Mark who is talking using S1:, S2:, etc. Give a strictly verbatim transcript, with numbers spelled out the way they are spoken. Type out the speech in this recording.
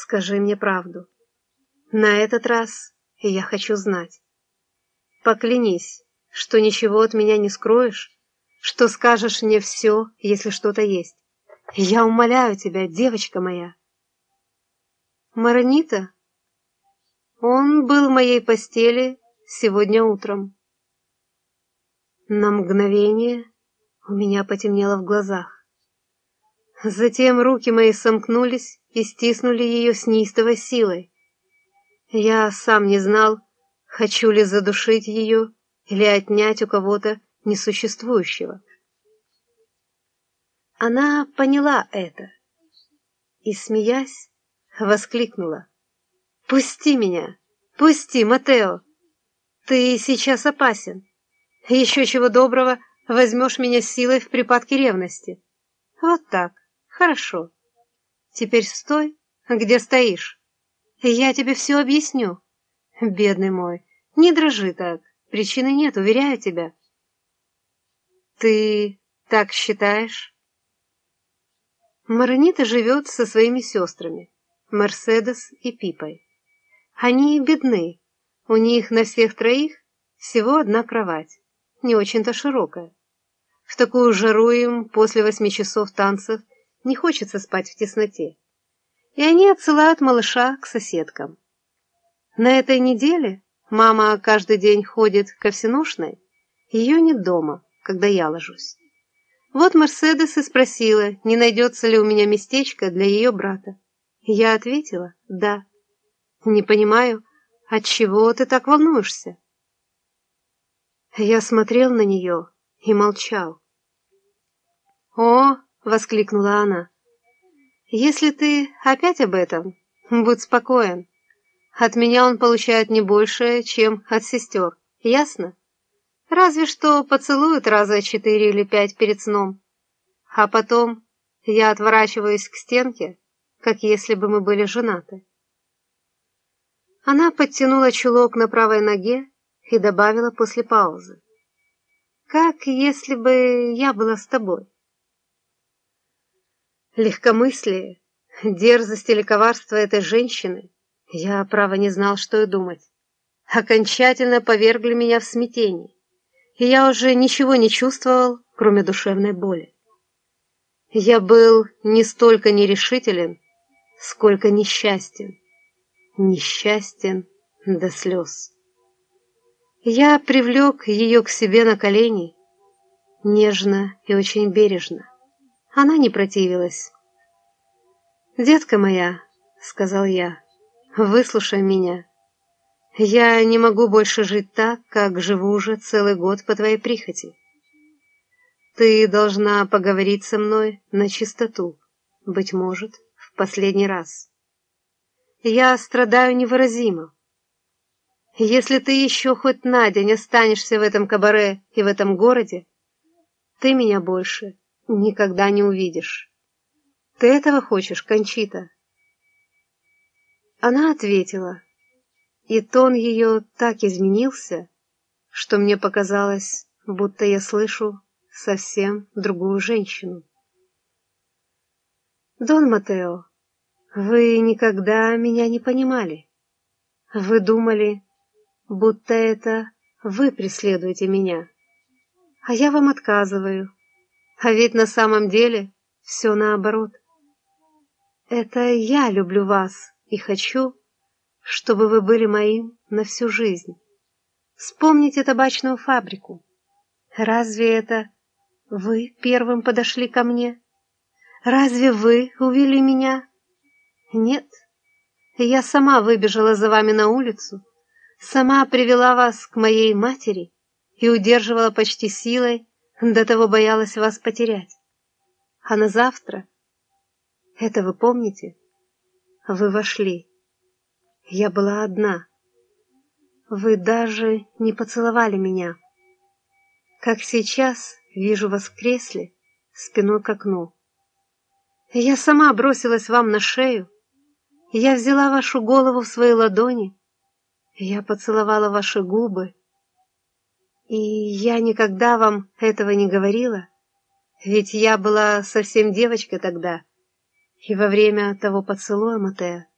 S1: Скажи мне правду. На этот раз я хочу знать. Поклянись, что ничего от меня не скроешь, что скажешь мне все, если что-то есть. Я умоляю тебя, девочка моя. Маронита? Он был в моей постели сегодня утром. На мгновение у меня потемнело в глазах. Затем руки мои сомкнулись и стиснули ее с неистовой силой. Я сам не знал, хочу ли задушить ее или отнять у кого-то несуществующего. Она поняла это и, смеясь, воскликнула: «Пусти меня! Пусти, Матео! Ты сейчас опасен. Еще чего доброго возьмешь меня силой в припадке ревности. Вот так, хорошо. Теперь стой, где стоишь. Я тебе все объясню. Бедный мой, не дрожи так, причины нет, уверяю тебя». «Ты так считаешь?» Маронита живет со своими сестрами, Мерседес и Пипой. Они бедны, у них на всех троих всего одна кровать, не очень-то широкая. В такую жару им после восьми часов танцев не хочется спать в тесноте, и они отсылают малыша к соседкам. На этой неделе мама каждый день ходит ко всеношной, ее нет дома, когда я ложусь. Вот Мерседес и спросила, не найдется ли у меня местечко для ее брата. Я ответила «да». «Не понимаю, отчего ты так волнуешься?» Я смотрел на нее и молчал. «О!» — воскликнула она. «Если ты опять об этом, будь спокоен. От меня он получает не больше, чем от сестер, ясно? Разве что поцелует раза четыре или пять перед сном. А потом я отворачиваюсь к стенке, как если бы мы были женаты». Она подтянула чулок на правой ноге и добавила после паузы: «Как если бы я была с тобой?» Легкомыслие, дерзость или коварство этой женщины, я, право, не знал, что и думать, окончательно повергли меня в смятение, и я уже ничего не чувствовал, кроме душевной боли. Я был не столько нерешителен, сколько несчастен. Несчастен до слез. Я привлек ее к себе на колени, нежно и очень бережно. Она не противилась. «Детка моя», — сказал я, — «выслушай меня. Я не могу больше жить так, как живу уже целый год по твоей прихоти. Ты должна поговорить со мной на чистоту, быть может, в последний раз. Я страдаю невыразимо. Если ты еще хоть на день останешься в этом кабаре и в этом городе, ты меня больше никогда не увидишь. Ты этого хочешь, Кончита?» Она ответила, и тон ее так изменился, что мне показалось, будто я слышу совсем другую женщину. «Дон Матео, вы никогда меня не понимали. Вы думали, будто это вы преследуете меня, а я вам отказываю, а ведь на самом деле все наоборот. Это я люблю вас и хочу, чтобы вы были моим на всю жизнь. Вспомните табачную фабрику. Разве это вы первым подошли ко мне? Разве вы увели меня? Нет, я сама выбежала за вами на улицу, сама привела вас к моей матери и удерживала почти силой, до того боялась вас потерять. А на завтра, это вы помните, вы вошли. Я была одна. Вы даже не поцеловали меня. Как сейчас вижу вас в кресле, спиной к окну. Я сама бросилась вам на шею, я взяла вашу голову в свои ладони, я поцеловала ваши губы, и я никогда вам этого не говорила, ведь я была совсем девочкой тогда, и во время того поцелуя, Матео,